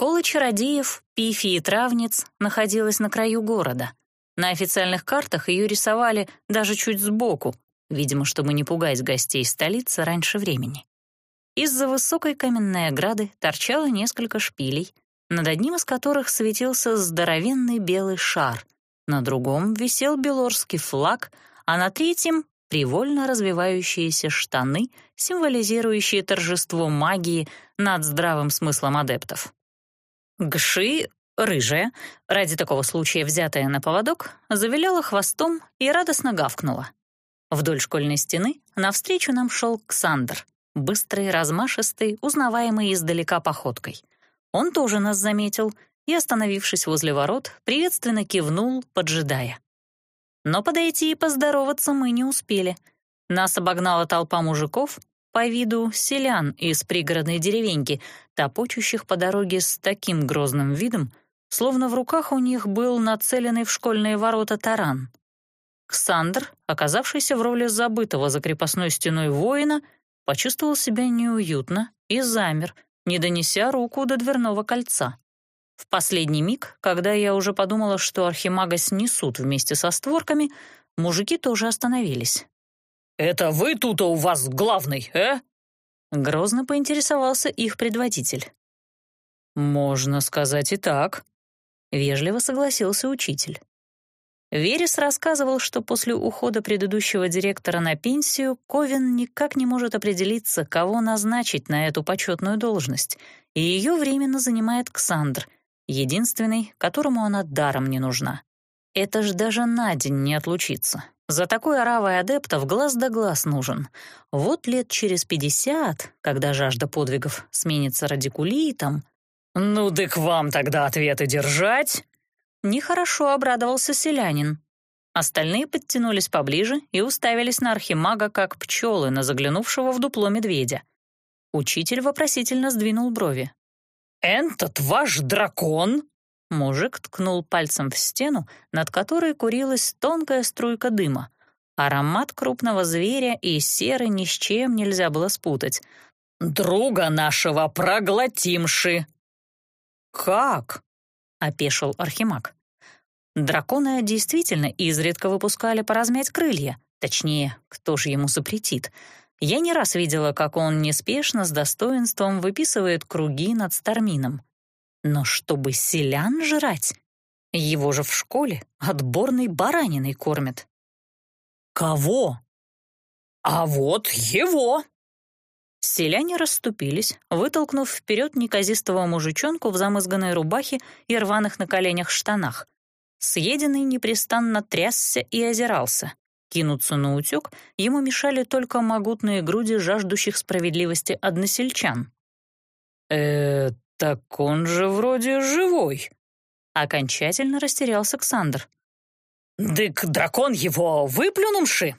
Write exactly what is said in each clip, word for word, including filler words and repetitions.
Школа чародеев, пифий и травниц находилась на краю города. На официальных картах ее рисовали даже чуть сбоку, видимо, чтобы не пугать гостей столицы раньше времени. Из-за высокой каменной ограды торчало несколько шпилей, над одним из которых светился здоровенный белый шар, на другом висел белорский флаг, а на третьем — привольно развивающиеся штаны, символизирующие торжество магии над здравым смыслом адептов. Гши, рыжая, ради такого случая взятая на поводок, завиляла хвостом и радостно гавкнула. Вдоль школьной стены навстречу нам шел Ксандр, быстрый, размашистый, узнаваемый издалека походкой. Он тоже нас заметил и, остановившись возле ворот, приветственно кивнул, поджидая. Но подойти и поздороваться мы не успели. Нас обогнала толпа мужиков, по виду селян из пригородной деревеньки, топочущих по дороге с таким грозным видом, словно в руках у них был нацеленный в школьные ворота таран. Ксандр, оказавшийся в роли забытого за крепостной стеной воина, почувствовал себя неуютно и замер, не донеся руку до дверного кольца. В последний миг, когда я уже подумала, что архимага снесут вместе со створками, мужики тоже остановились. «Это вы тут у вас главный, э?» Грозно поинтересовался их предводитель. «Можно сказать и так», — вежливо согласился учитель. Верес рассказывал, что после ухода предыдущего директора на пенсию Ковен никак не может определиться, кого назначить на эту почетную должность, и ее временно занимает Ксандр, единственный, которому она даром не нужна. Это ж даже на день не отлучиться. За такой оравой адептов глаз да глаз нужен. Вот лет через пятьдесят, когда жажда подвигов сменится радикулитом... «Ну, да к вам тогда ответы держать!» Нехорошо обрадовался селянин. Остальные подтянулись поближе и уставились на архимага, как пчелы на заглянувшего в дупло медведя. Учитель вопросительно сдвинул брови. «Этот ваш дракон?» Мужик ткнул пальцем в стену, над которой курилась тонкая струйка дыма. Аромат крупного зверя и серы ни с чем нельзя было спутать. «Друга нашего проглотимши!» «Как?» — опешил архимаг. Дракона действительно изредка выпускали поразмять крылья. Точнее, кто же ему запретит? Я не раз видела, как он неспешно, с достоинством выписывает круги над Стармином. Но чтобы селян жрать? Его же в школе отборной бараниной кормят. «Кого?» «А вот его!» Селяне расступились, вытолкнув вперед неказистого мужичонку в замызганной рубахе и рваных на коленях штанах. Съеденный непрестанно трясся и озирался. Кинуться на утек ему мешали только могутные груди жаждущих справедливости односельчан. «Э, так он же вроде живой!» Окончательно растерялся Ксандр. «Дык дракон его выплюнувши!»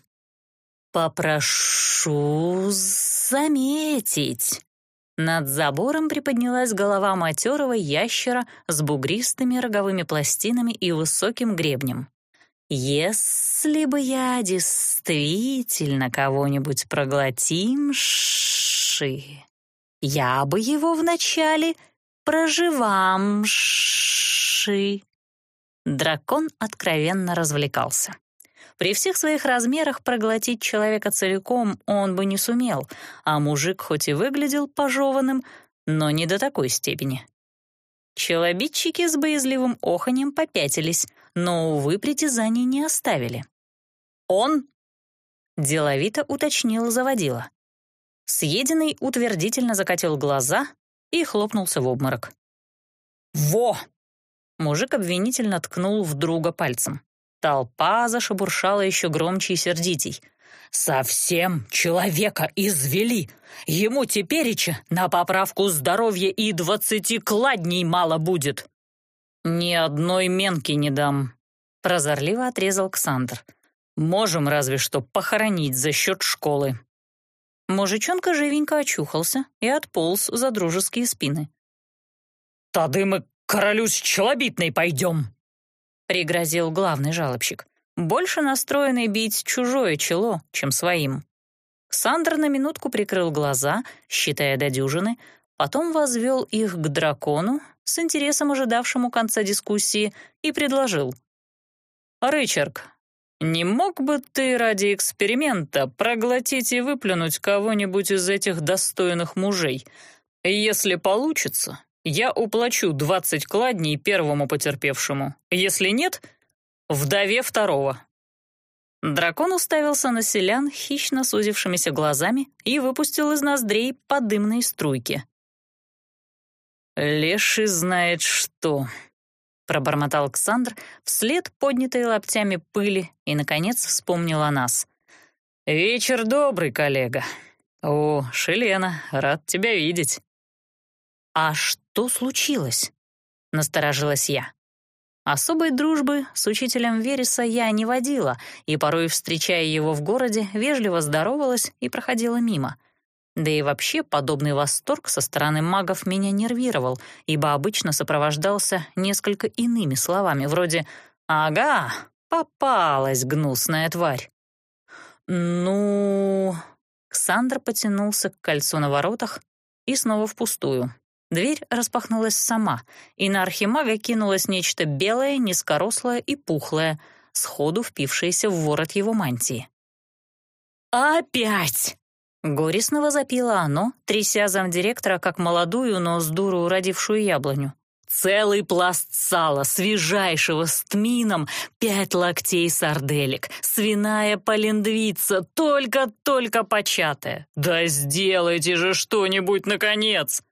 «Попрошу заметить». Над забором приподнялась голова матерого ящера с бугристыми роговыми пластинами и высоким гребнем. «Если бы я действительно кого-нибудь проглотимши, я бы его вначале проживамши». Дракон откровенно развлекался. При всех своих размерах проглотить человека целиком он бы не сумел, а мужик хоть и выглядел пожеванным, но не до такой степени. Челобитчики с боязливым оханьем попятились, но, увы, притязаний не оставили. «Он?» — деловито уточнил заводила. Съеденный утвердительно закатил глаза и хлопнулся в обморок. «Во!» — мужик обвинительно ткнул в друга пальцем. Толпа зашебуршала еще громче и сердитей. «Совсем человека извели! Ему тепереча на поправку здоровья и двадцати кладней мало будет!» «Ни одной менки не дам», — прозорливо отрезал Ксандр. «Можем разве что похоронить за счет школы». Мужичонка живенько очухался и отполз за дружеские спины. «Тады мы к королю с челобитной пойдем», — пригрозил главный жалобщик, больше настроенный бить чужое чело, чем своим. Ксандр на минутку прикрыл глаза, считая до дюжины, потом возвел их к дракону с интересом ожидавшему конца дискуссии, и предложил. «Рычард, не мог бы ты ради эксперимента проглотить и выплюнуть кого-нибудь из этих достойных мужей? Если получится, я уплачу двадцать кладней первому потерпевшему. Если нет, вдове второго». Дракон уставился на селян хищно сузившимися глазами и выпустил из ноздрей подымные струйки. «Леший знает что», — пробормотал Ксандр вслед поднятой локтями пыли и, наконец, вспомнил о нас. «Вечер добрый, коллега. О, Шелена, рад тебя видеть». «А что случилось?» — насторожилась я. Особой дружбы с учителем Вереса я не водила, и порой, встречая его в городе, вежливо здоровалась и проходила мимо. Да и вообще подобный восторг со стороны магов меня нервировал, ибо обычно сопровождался несколько иными словами, вроде «Ага, попалась гнусная тварь». «Ну...» Ксандр потянулся к кольцу на воротах и снова впустую. Дверь распахнулась сама, и на архимага кинулось нечто белое, низкорослое и пухлое, сходу впившееся в ворот его мантии. «Опять!» — горестно возопило оно, тряся замдиректора, как молодую, но с дуру родившую яблоню. «Целый пласт сала, свежайшего, с тмином, пять локтей сарделек, свиная полендвица, только-только початая. Да сделайте же что-нибудь, наконец!»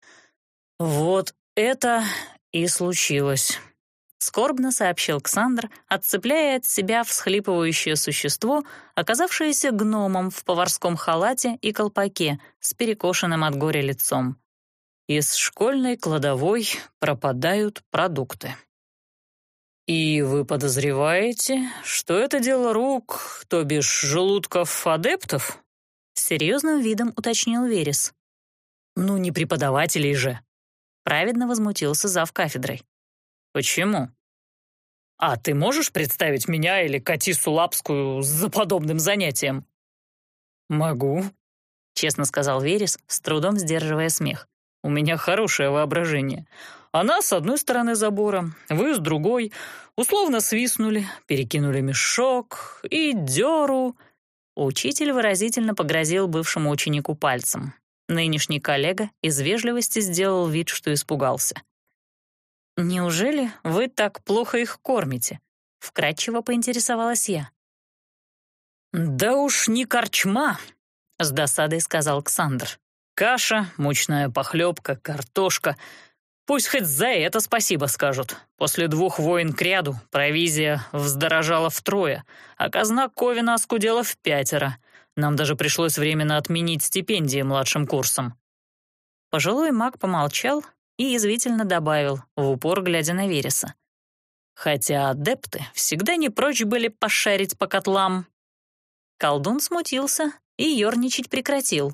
«Вот это и случилось», — скорбно сообщил Ксандр, отцепляя от себя всхлипывающее существо, оказавшееся гномом в поварском халате и колпаке с перекошенным от горя лицом. «Из школьной кладовой пропадают продукты». «И вы подозреваете, что это дело рук, то бишь желудков адептов?» — с серьезным видом уточнил Верес. «Ну, не преподавателей же», — праведно возмутился завкафедрой. «Почему? А ты можешь представить меня или Катису Лапскую за подобным занятием?» «Могу», — честно сказал Верес, с трудом сдерживая смех. «У меня хорошее воображение. Она с одной стороны забора, вы с другой. Условно свистнули, перекинули мешок и дёру». Учитель выразительно погрозил бывшему ученику пальцем. Нынешний коллега из вежливости сделал вид, что испугался. «Неужели вы так плохо их кормите?» — вкратчиво поинтересовалась я. «Да уж не корчма», — с досадой сказал Ксандр. «Каша, мучная похлебка, картошка. Пусть хоть за это спасибо скажут. После двух войн кряду провизия вздорожала втрое, а казна Ковина оскудела в пятеро. Нам даже пришлось временно отменить стипендии младшим курсом». Пожилой маг помолчал и язвительно добавил, в упор глядя на Вереса. «Хотя адепты всегда не прочь были пошарить по котлам». Колдун смутился и ерничать прекратил.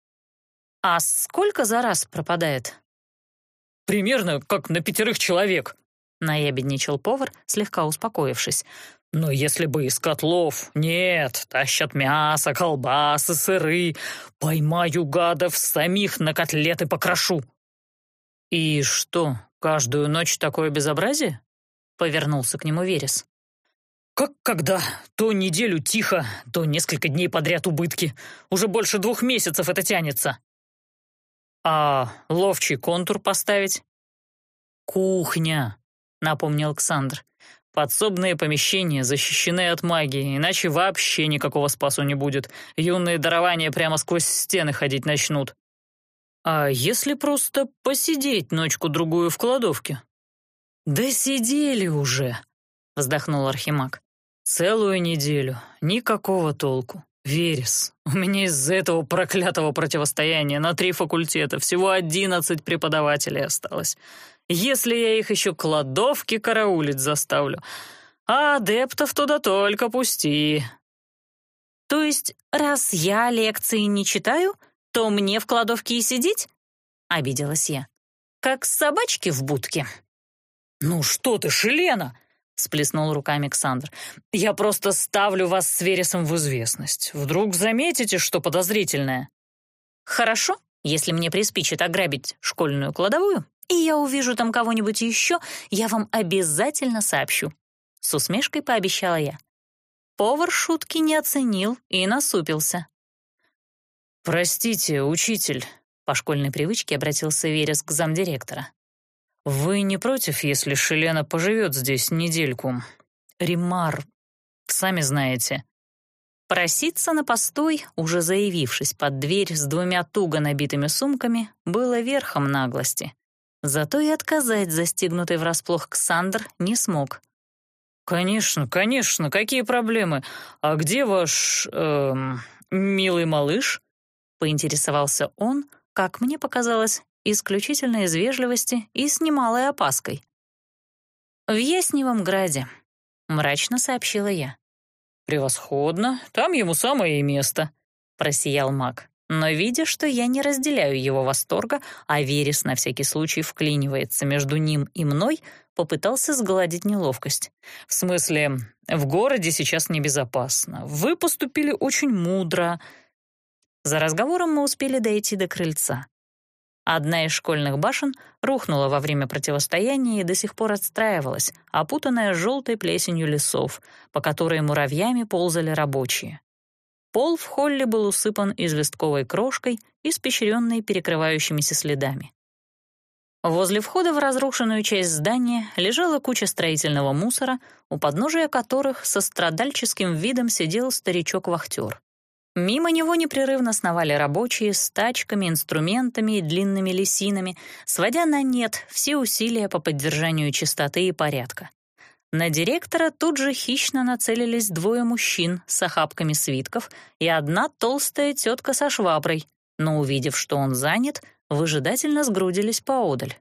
«А сколько за раз пропадает?» «Примерно как на пятерых человек», — наябедничал повар, слегка успокоившись. «Но если бы из котлов, нет, тащат мясо, колбасы, сыры. Поймаю гадов, самих на котлеты покрошу». «И что, каждую ночь такое безобразие?» — повернулся к нему Верес. «Как когда? То неделю тихо, то несколько дней подряд убытки. Уже больше двух месяцев это тянется». «А ловчий контур поставить?» «Кухня», — напомнил Ксандр. «Подсобные помещения защищены от магии, иначе вообще никакого спасу не будет. Юные дарования прямо сквозь стены ходить начнут». «А если просто посидеть ночку-другую в кладовке?» «Да сидели уже», — вздохнул архимаг. «Целую неделю, никакого толку. Верес, у меня из-за этого проклятого противостояния на три факультета всего одиннадцать преподавателей осталось. Если я их еще кладовки караулить заставлю, а адептов туда только пусти». «То есть, раз я лекции не читаю, то мне в кладовке и сидеть?» — обиделась я. «Как собачки в будке». «Ну что ты, Шелена!» — сплеснул руками Ксандр. «Я просто ставлю вас с Вересом в известность. Вдруг заметите, что подозрительное?» «Хорошо, если мне приспичит ограбить школьную кладовую, и я увижу там кого-нибудь еще, я вам обязательно сообщу», — с усмешкой пообещала я. Повар шутки не оценил и насупился. «Простите, учитель», — по школьной привычке обратился Верес к замдиректора. «Вы не против, если Шелена поживет здесь недельку? Римар, сами знаете». Проситься на постой, уже заявившись под дверь с двумя туго набитыми сумками, было верхом наглости. Зато и отказать застигнутый врасплох Ксандр не смог. «Конечно, конечно, какие проблемы? А где ваш, эм, милый малыш?» — поинтересовался он, как мне показалось, исключительно из вежливости и с немалой опаской. «В Ясневом Граде», — мрачно сообщила я. «Превосходно, там ему самое и место», — просиял маг. Но, видя, что я не разделяю его восторга, а Верес на всякий случай вклинивается между ним и мной, попытался сгладить неловкость. «В смысле, в городе сейчас небезопасно. Вы поступили очень мудро». За разговором мы успели дойти до крыльца. Одна из школьных башен рухнула во время противостояния и до сих пор отстраивалась, опутанная желтой плесенью лесов, по которой муравьями ползали рабочие. Пол в холле был усыпан известковой крошкой, испещренной перекрывающимися следами. Возле входа в разрушенную часть здания лежала куча строительного мусора, у подножия которых со страдальческим видом сидел старичок-вахтер. Мимо него непрерывно сновали рабочие с тачками, инструментами и длинными лисинами, сводя на нет все усилия по поддержанию чистоты и порядка. На директора тут же хищно нацелились двое мужчин с охапками свитков и одна толстая тетка со шваброй, но, увидев, что он занят, выжидательно сгрудились поодаль.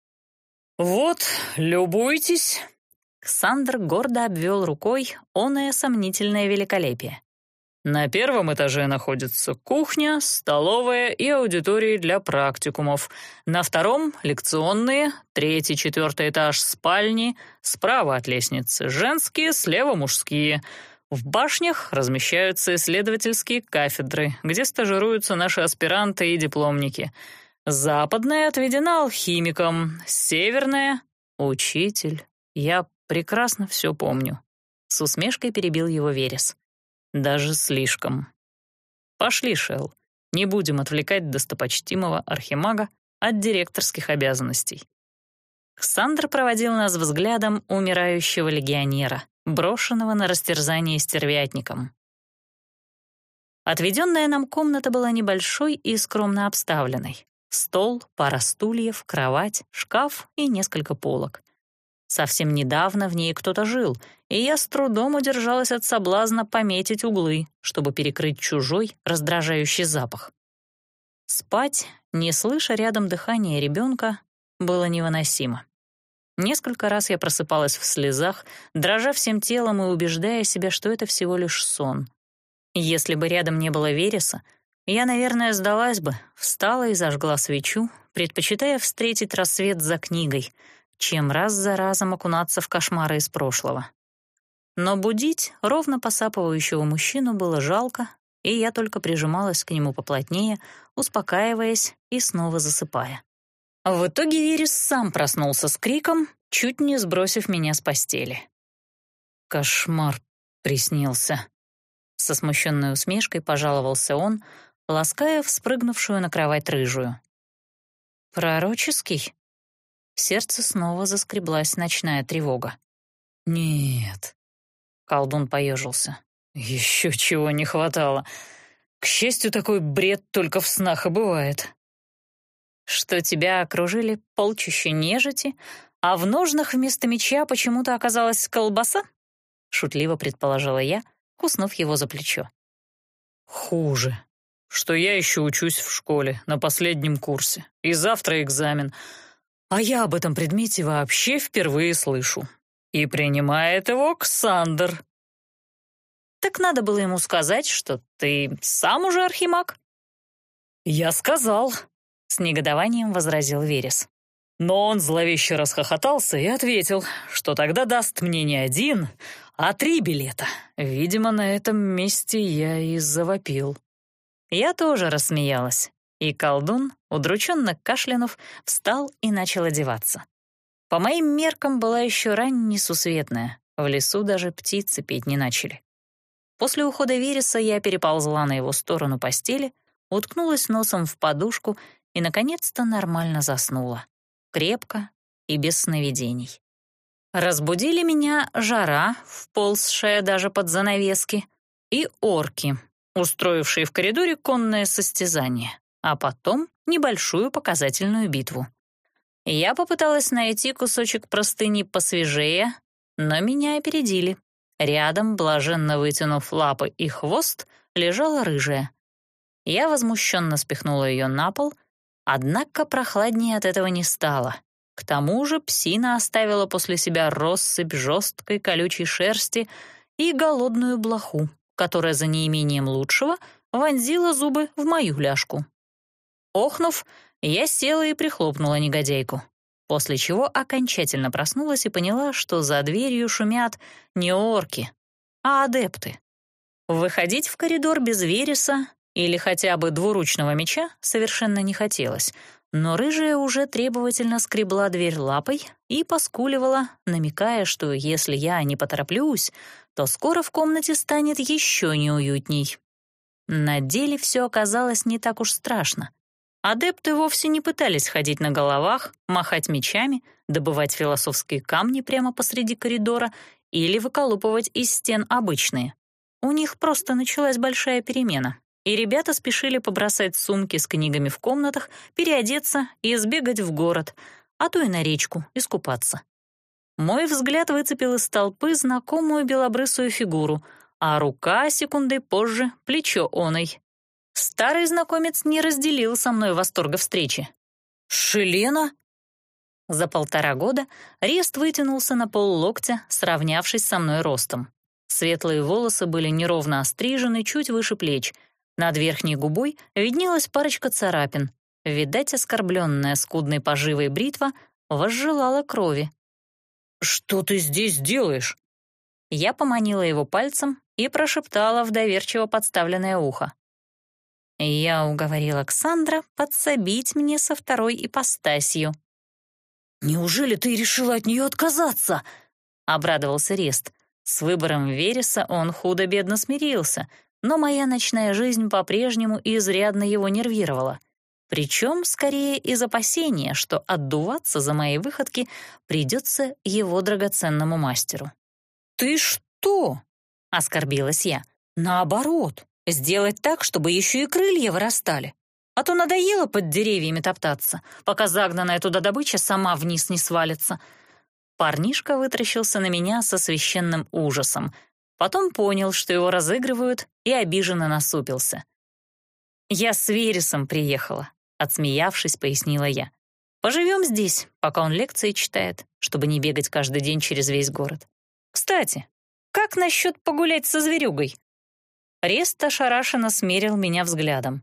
«Вот, любуйтесь!» Ксандр гордо обвел рукой оное сомнительное великолепие. «На первом этаже находится кухня, столовая и аудитории для практикумов. На втором — лекционные, третий, четвертый этаж — спальни, справа от лестницы — женские, слева — мужские. В башнях размещаются исследовательские кафедры, где стажируются наши аспиранты и дипломники. Западная отведена алхимикам, северная — учитель. Я прекрасно все помню». С усмешкой перебил его Верес. «Даже слишком. Пошли, Шел, не будем отвлекать достопочтимого архимага от директорских обязанностей». Ксандр проводил нас взглядом умирающего легионера, брошенного на растерзание стервятником. Отведенная нам комната была небольшой и скромно обставленной. Стол, пара стульев, кровать, шкаф и несколько полок. Совсем недавно в ней кто-то жил, и я с трудом удержалась от соблазна пометить углы, чтобы перекрыть чужой, раздражающий запах. Спать, не слыша рядом дыхания ребенка, было невыносимо. Несколько раз я просыпалась в слезах, дрожа всем телом и убеждая себя, что это всего лишь сон. Если бы рядом не было Вереса, я, наверное, сдалась бы, встала и зажгла свечу, предпочитая встретить рассвет за книгой, чем раз за разом окунаться в кошмары из прошлого. Но будить ровно посапывающего мужчину было жалко, и я только прижималась к нему поплотнее, успокаиваясь и снова засыпая. В итоге Верес сам проснулся с криком, чуть не сбросив меня с постели. «Кошмар приснился», — со смущенной усмешкой пожаловался он, лаская вспрыгнувшую на кровать рыжую. «Пророческий?» Сердце снова заскреблась ночная тревога. «Нет», — колдун поежился, — «еще чего не хватало. К счастью, такой бред только в снах и бывает». «Что тебя окружили полчища нежити, а в ножнах вместо меча почему-то оказалась колбаса?» — шутливо предположила я, куснув его за плечо. «Хуже, что я еще учусь в школе на последнем курсе, и завтра экзамен. А я об этом предмете вообще впервые слышу. И принимает его Ксандр». «Так надо было ему сказать, что ты сам уже архимаг?» «Я сказал», — с негодованием возразил Верес. Но он зловеще расхохотался и ответил, что тогда даст мне не один, а три билета. Видимо, на этом месте я и завопил. Я тоже рассмеялась, и колдун удрученно кашлянув, встал и начал одеваться. По моим меркам была еще рань несусветная, в лесу даже птицы петь не начали. После ухода Вереса я переползла на его сторону постели, уткнулась носом в подушку и, наконец-то, нормально заснула. Крепко и без сновидений. Разбудили меня жара, вползшая даже под занавески, и орки, устроившие в коридоре конное состязание, а потом небольшую показательную битву. Я попыталась найти кусочек простыни посвежее, но меня опередили. Рядом, блаженно вытянув лапы и хвост, лежала рыжая. Я возмущенно спихнула ее на пол, однако прохладнее от этого не стало. К тому же псина оставила после себя россыпь жесткой колючей шерсти и голодную блоху, которая за неимением лучшего вонзила зубы в мою ляжку. Охнув, я села и прихлопнула негодяйку, после чего окончательно проснулась и поняла, что за дверью шумят не орки, а адепты. Выходить в коридор без Вереса или хотя бы двуручного меча совершенно не хотелось, но рыжая уже требовательно скребла дверь лапой и поскуливала, намекая, что если я не потороплюсь, то скоро в комнате станет еще неуютней. На деле все оказалось не так уж страшно. Адепты вовсе не пытались ходить на головах, махать мечами, добывать философские камни прямо посреди коридора или выколупывать из стен обычные. У них просто началась большая перемена, и ребята спешили побросать сумки с книгами в комнатах, переодеться и сбегать в город, а то и на речку, искупаться. Мой взгляд выцепил из толпы знакомую белобрысую фигуру, а рука секундой позже — плечо оной. Старый знакомец не разделил со мной восторга встречи. «Шелена?» За полтора года Рест вытянулся на поллоктя, сравнявшись со мной ростом. Светлые волосы были неровно острижены, чуть выше плеч. Над верхней губой виднелась парочка царапин. Видать, оскорбленная скудной поживой бритва возжелала крови. «Что ты здесь делаешь?» Я поманила его пальцем и прошептала в доверчиво подставленное ухо. Я уговорила Ксандра подсобить мне со второй ипостасью. «Неужели ты решила от нее отказаться?» — обрадовался Рест. С выбором Вереса он худо-бедно смирился, но моя ночная жизнь по-прежнему изрядно его нервировала. Причем, скорее, из опасения, что отдуваться за мои выходки придется его драгоценному мастеру. «Ты что?» — оскорбилась я. «Наоборот. Сделать так, чтобы еще и крылья вырастали. А то надоело под деревьями топтаться, пока загнанная туда добыча сама вниз не свалится». Парнишка вытаращился на меня со священным ужасом. Потом понял, что его разыгрывают, и обиженно насупился. «Я с Вересом приехала», — отсмеявшись, пояснила я. «Поживем здесь, пока он лекции читает, чтобы не бегать каждый день через весь город. Кстати, как насчет погулять со зверюгой?» Рест ошарашенно смерил меня взглядом.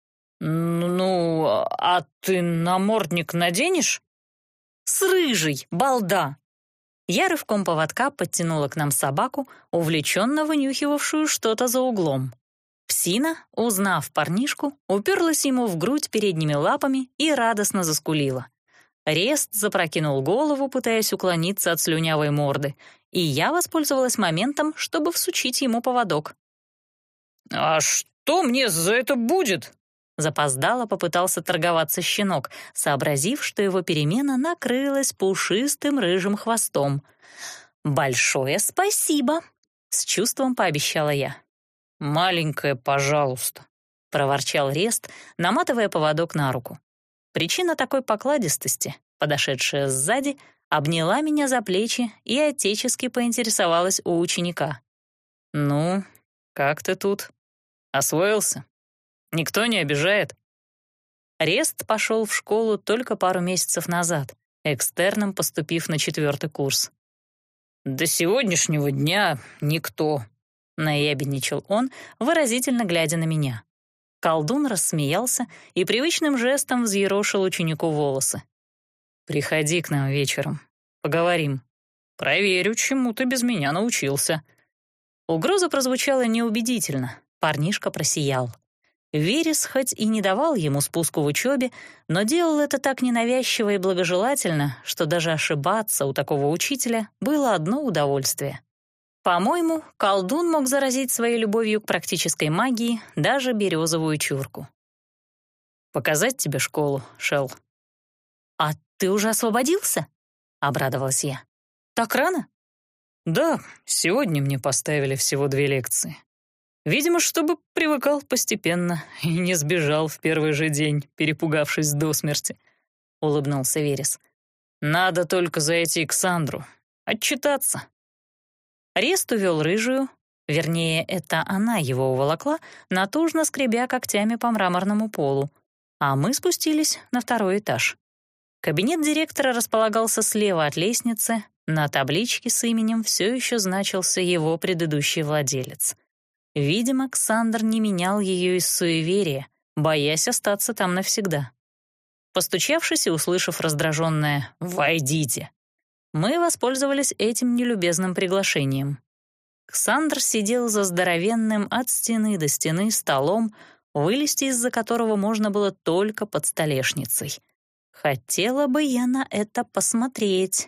«Ну, а ты намордник наденешь?» «С рыжей, балда!» Я рывком поводка подтянула к нам собаку, увлеченно вынюхивавшую что-то за углом. Псина, узнав парнишку, уперлась ему в грудь передними лапами и радостно заскулила. Рест запрокинул голову, пытаясь уклониться от слюнявой морды, и я воспользовалась моментом, чтобы всучить ему поводок. «А что мне за это будет?» Запоздало попытался торговаться щенок, сообразив, что его перемена накрылась пушистым рыжим хвостом. «Большое спасибо!» — с чувством пообещала я. «Маленькая, пожалуйста», — проворчал Рест, наматывая поводок на руку. Причина такой покладистости, подошедшая сзади, обняла меня за плечи и отечески поинтересовалась у ученика. «Ну, как ты тут? Освоился? Никто не обижает?» Рест пошел в школу только пару месяцев назад, экстерном поступив на четвертый курс. «До сегодняшнего дня никто», — наябедничал он, выразительно глядя на меня. Колдун рассмеялся и привычным жестом взъерошил ученику волосы. «Приходи к нам вечером, поговорим. Проверю, чему ты без меня научился». Угроза прозвучала неубедительно, парнишка просиял. Верес хоть и не давал ему спуску в учебе, но делал это так ненавязчиво и благожелательно, что даже ошибаться у такого учителя было одно удовольствие. По-моему, колдун мог заразить своей любовью к практической магии даже березовую чурку. «Показать тебе школу, Шелл?» «А ты уже освободился?» — обрадовалась я. «Так рано?» «Да, сегодня мне поставили всего две лекции. Видимо, чтобы привыкал постепенно и не сбежал в первый же день, перепугавшись до смерти», — улыбнулся Верес. «Надо только зайти к Сандру, отчитаться». Рест увел рыжую, вернее, это она его уволокла, натужно скребя когтями по мраморному полу, а мы спустились на второй этаж. Кабинет директора располагался слева от лестницы, на табличке с именем все еще значился его предыдущий владелец. Видимо, Ксандр не менял ее из суеверия, боясь остаться там навсегда. Постучавшись и услышав раздраженное «Войдите», мы воспользовались этим нелюбезным приглашением. Ксандр сидел за здоровенным от стены до стены столом, вылезти из-за которого можно было только под столешницей. Хотела бы я на это посмотреть.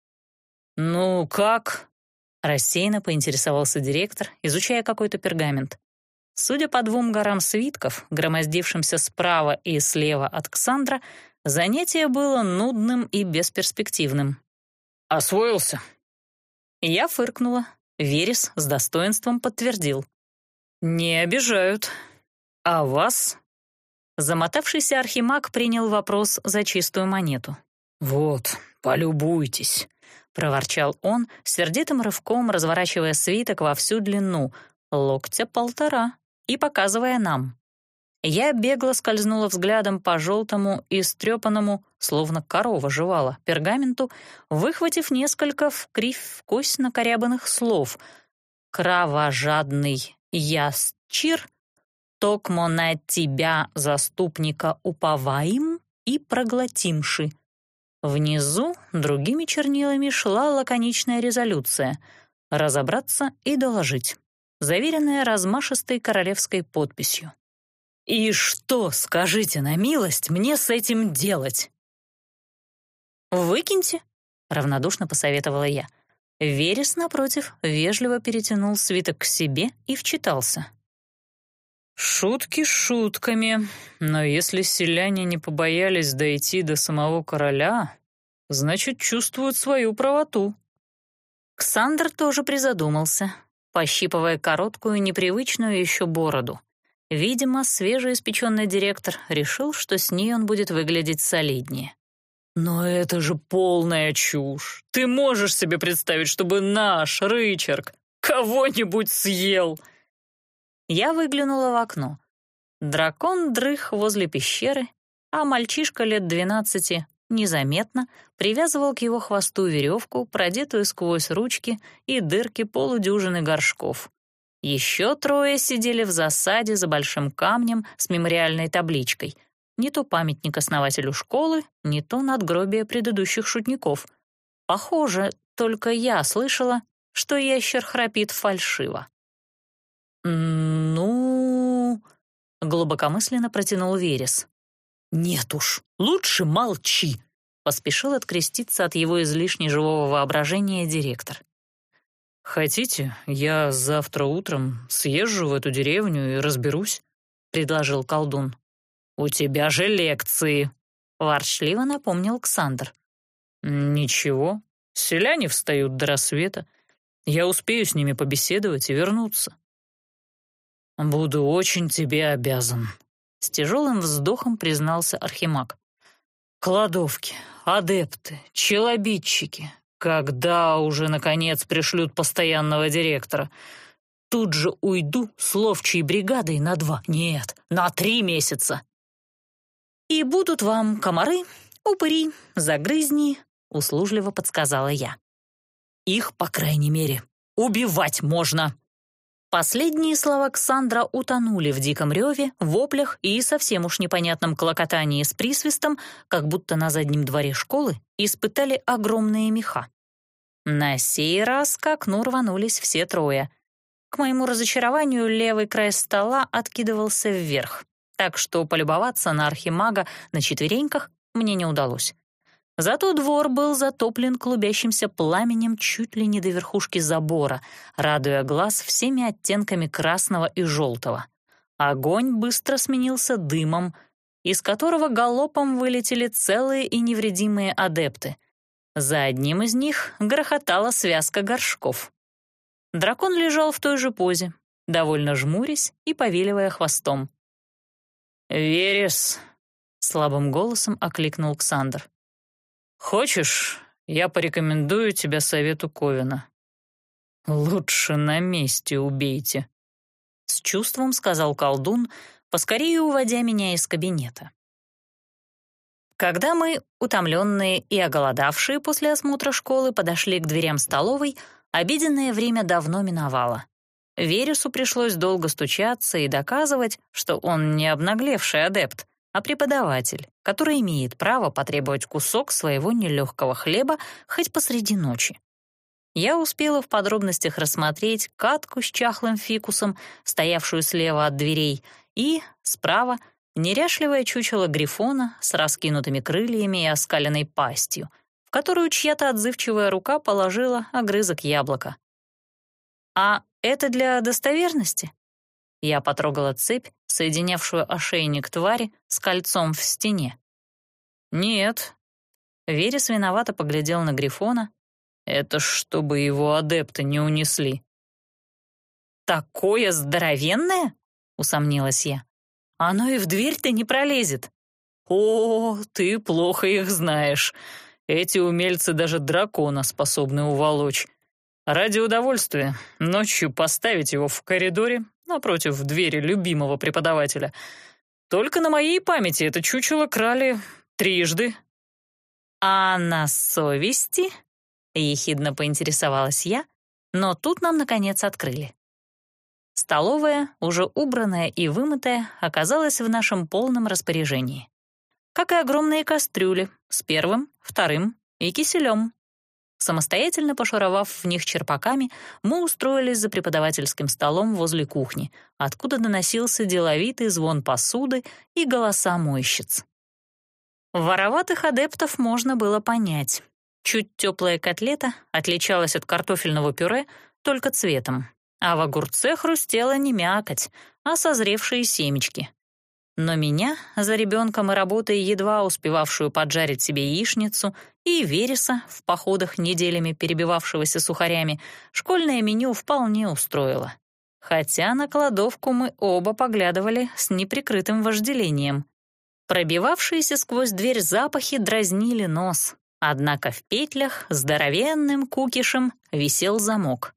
«Ну как?» — рассеянно поинтересовался директор, изучая какой-то пергамент. Судя по двум горам свитков, громоздившимся справа и слева от Ксандра, занятие было нудным и бесперспективным. «Освоился?» Я фыркнула. Верес с достоинством подтвердил. «Не обижают. А вас?» Замотавшийся архимаг принял вопрос за чистую монету. «Вот, полюбуйтесь», — проворчал он, сердитым рывком разворачивая свиток во всю длину, локтя полтора, и показывая нам. Я бегло скользнула взглядом по желтому и стрепанному, словно корова жевала, пергаменту, выхватив несколько вкривь-вкось накорябанных слов. «Кровожадный ясчир, токмо на тебя, заступника, уповаем и проглотимши». Внизу другими чернилами шла лаконичная резолюция «Разобраться и доложить», заверенная размашистой королевской подписью. «И что, скажите на милость, мне с этим делать?» «Выкиньте», — равнодушно посоветовала я. Верес, напротив, вежливо перетянул свиток к себе и вчитался. «Шутки шутками, но если селяне не побоялись дойти до самого короля, значит, чувствуют свою правоту». Ксандр тоже призадумался, пощипывая короткую, непривычную еще бороду. Видимо, свежеиспеченный директор решил, что с ней он будет выглядеть солиднее. «Но это же полная чушь! Ты можешь себе представить, чтобы наш Рычард кого-нибудь съел?» Я выглянула в окно. Дракон дрых возле пещеры, а мальчишка лет двенадцати незаметно привязывал к его хвосту веревку, продетую сквозь ручки и дырки полудюжины горшков. Еще трое сидели в засаде за большим камнем с мемориальной табличкой. Не то памятник основателю школы, не то надгробие предыдущих шутников. Похоже, только я слышала, что ящер храпит фальшиво. «Ну...» — глубокомысленно протянул Верес. «Нет уж, лучше молчи», — поспешил откреститься от его излишне живого воображения директор. «Хотите, я завтра утром съезжу в эту деревню и разберусь», — предложил колдун. «У тебя же лекции», — ворчливо напомнил Ксандр. «Ничего, селяне встают до рассвета. Я успею с ними побеседовать и вернуться». «Буду очень тебе обязан», — с тяжелым вздохом признался архимаг. «Кладовки, адепты, челобитчики. Когда уже, наконец, пришлют постоянного директора? Тут же уйду с ловчей бригадой на два, нет, на три месяца». «И будут вам комары, упыри, загрызни», — услужливо подсказала я. «Их, по крайней мере, убивать можно». Последние слова Ксандра утонули в диком реве, воплях и совсем уж непонятном клокотании с присвистом, как будто на заднем дворе школы испытали огромные меха. На сей раз к окну рванулись все трое. К моему разочарованию левый край стола откидывался вверх, так что полюбоваться на архимага на четвереньках мне не удалось. Зато двор был затоплен клубящимся пламенем чуть ли не до верхушки забора, радуя глаз всеми оттенками красного и желтого. Огонь быстро сменился дымом, из которого галопом вылетели целые и невредимые адепты. За одним из них грохотала связка горшков. Дракон лежал в той же позе, довольно жмурясь и повиливая хвостом. «Верес», — слабым голосом окликнул Ксандр. «Хочешь, я порекомендую тебя совету Ковина?» «Лучше на месте убейте», — с чувством сказал колдун, поскорее уводя меня из кабинета. Когда мы, утомленные и оголодавшие после осмотра школы, подошли к дверям столовой, обеденное время давно миновало. Вересу пришлось долго стучаться и доказывать, что он не обнаглевший адепт, а преподаватель, который имеет право потребовать кусок своего нелегкого хлеба хоть посреди ночи. Я успела в подробностях рассмотреть катку с чахлым фикусом, стоявшую слева от дверей, и, справа, неряшливое чучело грифона с раскинутыми крыльями и оскаленной пастью, в которую чья-то отзывчивая рука положила огрызок яблока. «А это для достоверности?» Я потрогала цепь, соединявшую ошейник твари с кольцом в стене. «Нет». Верес виновато поглядел на грифона. «Это чтобы его адепты не унесли». «Такое здоровенное?» — усомнилась я. «Оно и в дверь-то не пролезет». «О, ты плохо их знаешь. Эти умельцы даже дракона способны уволочь. Ради удовольствия ночью поставить его в коридоре напротив двери любимого преподавателя. Только на моей памяти это чучело крали трижды». «А на совести?» — ехидно поинтересовалась я, но тут нам, наконец, открыли. Столовая, уже убранная и вымытая, оказалась в нашем полном распоряжении. Как и огромные кастрюли с первым, вторым и киселем. Самостоятельно пошуровав в них черпаками, мы устроились за преподавательским столом возле кухни, откуда доносился деловитый звон посуды и голоса мойщиц. Вороватых адептов можно было понять. Чуть теплая котлета отличалась от картофельного пюре только цветом, а в огурце хрустела не мякоть, а созревшие семечки. Но меня, за ребенком и работой, едва успевавшую поджарить себе яичницу, и Вереса, в походах неделями перебивавшегося сухарями, школьное меню вполне устроило. Хотя на кладовку мы оба поглядывали с неприкрытым вожделением. Пробивавшиеся сквозь дверь запахи дразнили нос, однако в петлях здоровенным кукишем висел замок.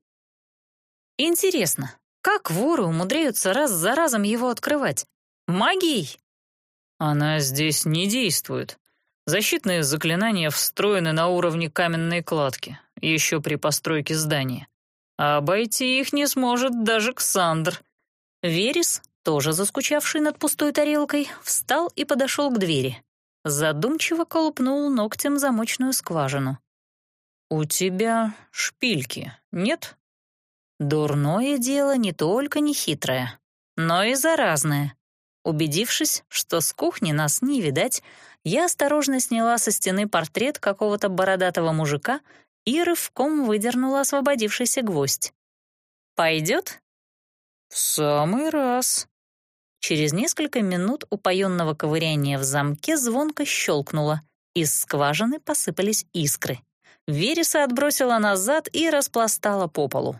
Интересно, как воры умудряются раз за разом его открывать? Магией? Она здесь не действует. Защитные заклинания встроены на уровне каменной кладки, еще при постройке здания. А обойти их не сможет даже Ксандр. Верес, тоже заскучавший над пустой тарелкой, встал и подошел к двери. Задумчиво колупнул ногтем замочную скважину. «У тебя шпильки, нет?» Дурное дело не только нехитрое, но и заразное. Убедившись, что с кухни нас не видать, я осторожно сняла со стены портрет какого-то бородатого мужика и рывком выдернула освободившийся гвоздь. «Пойдет?» «В самый раз». Через несколько минут упоенного ковыряния в замке звонко щелкнуло. Из скважины посыпались искры. Вереса отбросила назад и распластала по полу.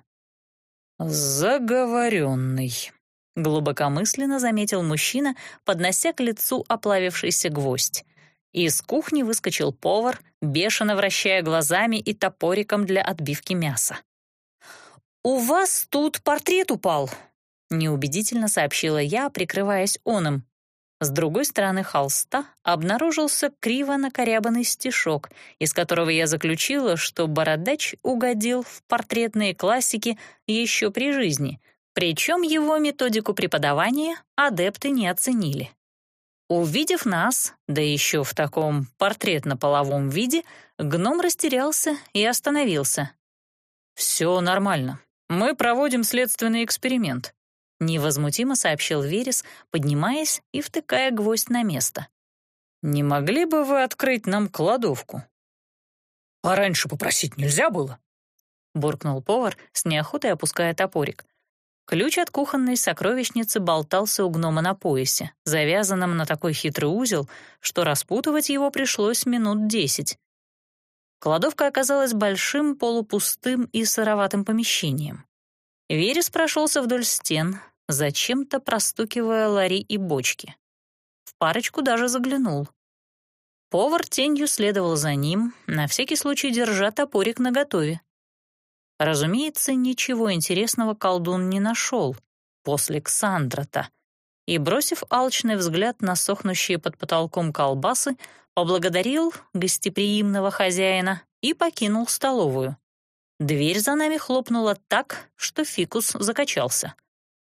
«Заговоренный», — глубокомысленно заметил мужчина, поднося к лицу оплавившийся гвоздь. Из кухни выскочил повар, бешено вращая глазами и топориком для отбивки мяса. «У вас тут портрет упал», — неубедительно сообщила я, прикрываясь оном. С другой стороны холста обнаружился криво накорябанный стишок, из которого я заключила, что бородач угодил в портретные классики еще при жизни, причем его методику преподавания адепты не оценили. Увидев нас, да еще в таком портретно-половом виде, гном растерялся и остановился. «Все нормально. Мы проводим следственный эксперимент», — невозмутимо сообщил Верес, поднимаясь и втыкая гвоздь на место. «Не могли бы вы открыть нам кладовку?» «А раньше попросить нельзя было?» — буркнул повар, с неохотой опуская топорик. Ключ от кухонной сокровищницы болтался у гнома на поясе, завязанном на такой хитрый узел, что распутывать его пришлось минут десять. Кладовка оказалась большим, полупустым и сыроватым помещением. Верес прошелся вдоль стен, зачем-то простукивая лари и бочки. В парочку даже заглянул. Повар тенью следовал за ним, на всякий случай держа топорик наготове. Разумеется, ничего интересного колдун не нашел после Ксандра-то, и, бросив алчный взгляд на сохнущие под потолком колбасы, поблагодарил гостеприимного хозяина и покинул столовую. Дверь за нами хлопнула так, что фикус закачался.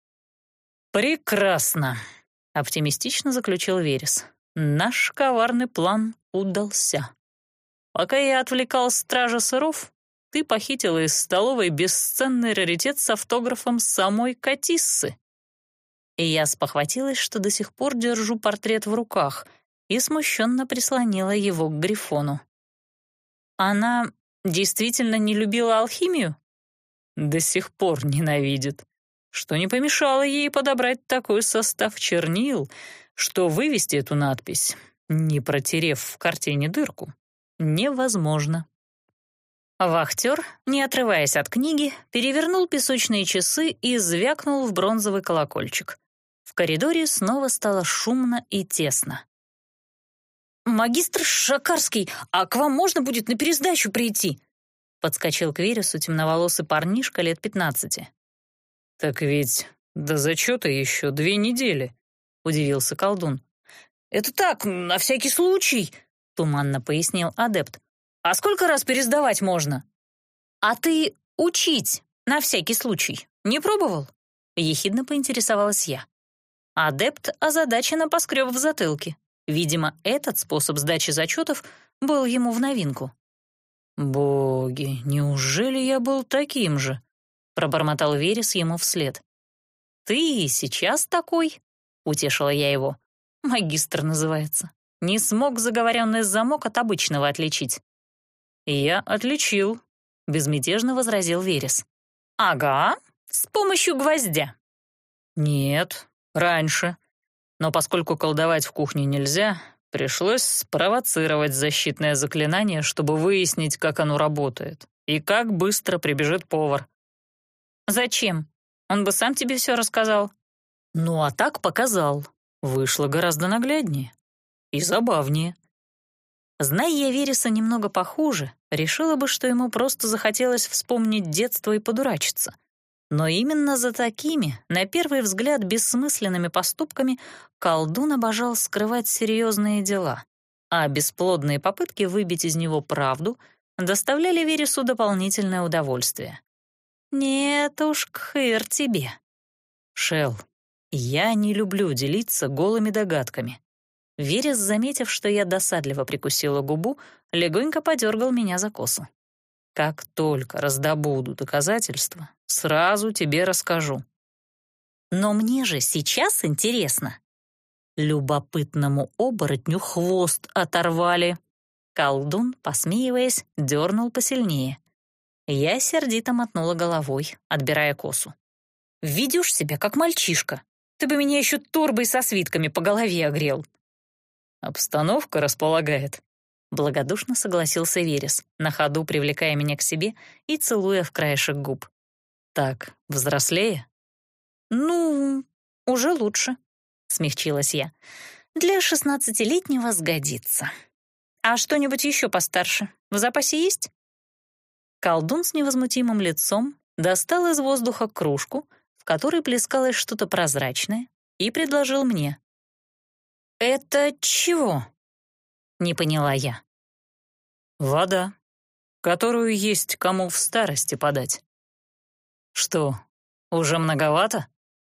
«Прекрасно», — оптимистично заключил Верес. «Наш коварный план удался. Пока я отвлекал стража сыров, ты похитила из столовой бесценный раритет с автографом самой Катиссы». И я спохватилась, что до сих пор держу портрет в руках, и смущенно прислонила его к грифону. «Она действительно не любила алхимию?» «До сих пор ненавидит, что не помешало ей подобрать такой состав чернил, что вывести эту надпись, не протерев в картине дырку, невозможно». Вахтер, не отрываясь от книги, перевернул песочные часы и звякнул в бронзовый колокольчик. В коридоре снова стало шумно и тесно. «Магистр Шакарский, а к вам можно будет на пересдачу прийти?» Подскочил к Вересу темноволосый парнишка лет пятнадцати. «Так ведь до зачета еще две недели», — удивился колдун. «Это так, на всякий случай», — туманно пояснил адепт. «А сколько раз пересдавать можно?» «А ты учить, на всякий случай, не пробовал?» — ехидно поинтересовалась я. Адепт озадаченно поскреб в затылке. Видимо, этот способ сдачи зачетов был ему в новинку. «Боги, неужели я был таким же?» — пробормотал Верес ему вслед. «Ты и сейчас такой?» — утешила я его. «Магистр называется. Не смог заговоренный замок от обычного отличить». «Я отличил», — безмятежно возразил Верес. «Ага, с помощью гвоздя». «Нет, раньше. Но поскольку колдовать в кухне нельзя, пришлось спровоцировать защитное заклинание, чтобы выяснить, как оно работает и как быстро прибежит повар». «Зачем? Он бы сам тебе все рассказал». «Ну а так показал. Вышло гораздо нагляднее и забавнее». Зная я Вереса немного похуже, решила бы, что ему просто захотелось вспомнить детство и подурачиться. Но именно за такими, на первый взгляд, бессмысленными поступками колдун обожал скрывать серьезные дела, а бесплодные попытки выбить из него правду доставляли Вересу дополнительное удовольствие. «Нет уж, кхыр тебе». «Шел, я не люблю делиться голыми догадками». Верес, заметив, что я досадливо прикусила губу, легонько подергал меня за косу. «Как только раздобуду доказательства, сразу тебе расскажу». «Но мне же сейчас интересно». Любопытному оборотню хвост оторвали. Колдун, посмеиваясь, дернул посильнее. Я сердито мотнула головой, отбирая косу. «Ведешь себя, как мальчишка. Ты бы меня еще торбой со свитками по голове огрел». «Обстановка располагает», — благодушно согласился Верес, на ходу привлекая меня к себе и целуя в краешек губ. «Так, взрослее?» «Ну, уже лучше», — смягчилась я. «Для шестнадцатилетнего сгодится. А что-нибудь еще постарше в запасе есть?» Колдун с невозмутимым лицом достал из воздуха кружку, в которой плескалось что-то прозрачное, и предложил мне. «Это чего?» — не поняла я. «Вода, которую есть кому в старости подать». «Что, уже многовато?»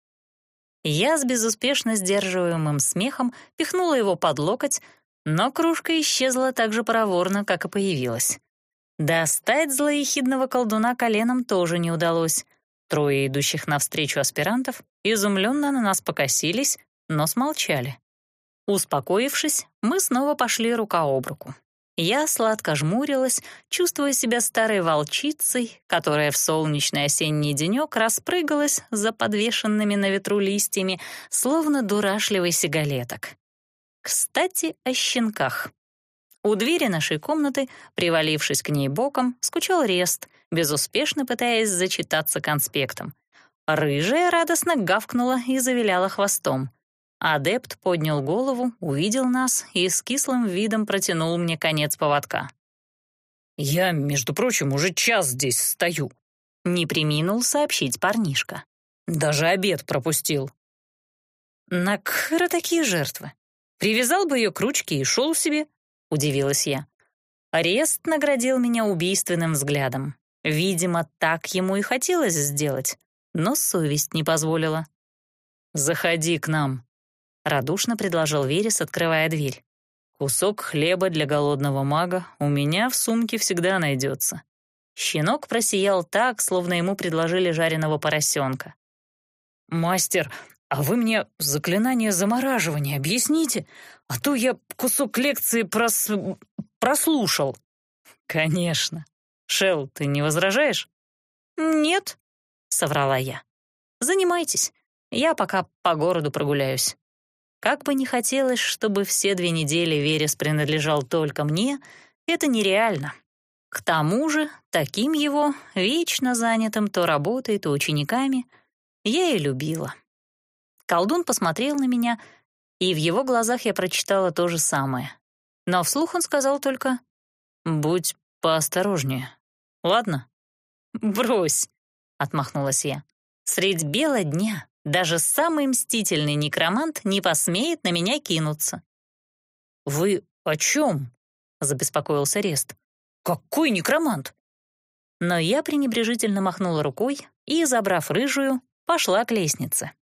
Я с безуспешно сдерживаемым смехом пихнула его под локоть, но кружка исчезла так же проворно, как и появилась. Достать злоехидного колдуна коленом тоже не удалось. Трое идущих навстречу аспирантов изумленно на нас покосились, но смолчали. Успокоившись, мы снова пошли рука об руку. Я сладко жмурилась, чувствуя себя старой волчицей, которая в солнечный осенний денек распрыгалась за подвешенными на ветру листьями, словно дурашливый сигалеток. Кстати, о щенках. У двери нашей комнаты, привалившись к ней боком, скучал Рест, безуспешно пытаясь зачитаться конспектом. Рыжая радостно гавкнула и завиляла хвостом. Адепт поднял голову, увидел нас и с кислым видом протянул мне конец поводка. «Я, между прочим, уже час здесь стою», — не преминул сообщить парнишка. «Даже обед пропустил». «Накхара такие жертвы. Привязал бы ее к ручке и шел себе», — удивилась я. Арест наградил меня убийственным взглядом. Видимо, так ему и хотелось сделать, но совесть не позволила. «Заходи к нам», — радушно предложил Верес, открывая дверь. «Кусок хлеба для голодного мага у меня в сумке всегда найдется». Щенок просиял так, словно ему предложили жареного поросенка. «Мастер, а вы мне заклинание замораживания объясните? А то я кусок лекции прос... прослушал». «Конечно. Шел, ты не возражаешь?» «Нет», — соврала я. «Занимайтесь. Я пока по городу прогуляюсь». Как бы ни хотелось, чтобы все две недели Верес принадлежал только мне, это нереально. К тому же, таким его, вечно занятым то работой, то учениками, я и любила. Колдун посмотрел на меня, и в его глазах я прочитала то же самое. Но вслух он сказал только: «Будь поосторожнее, ладно?» «Брось», — отмахнулась я. «Средь бела дня даже самый мстительный некромант не посмеет на меня кинуться». «Вы о чем?» — забеспокоился Рест. «Какой некромант?» Но я пренебрежительно махнула рукой и, забрав рыжую, пошла к лестнице.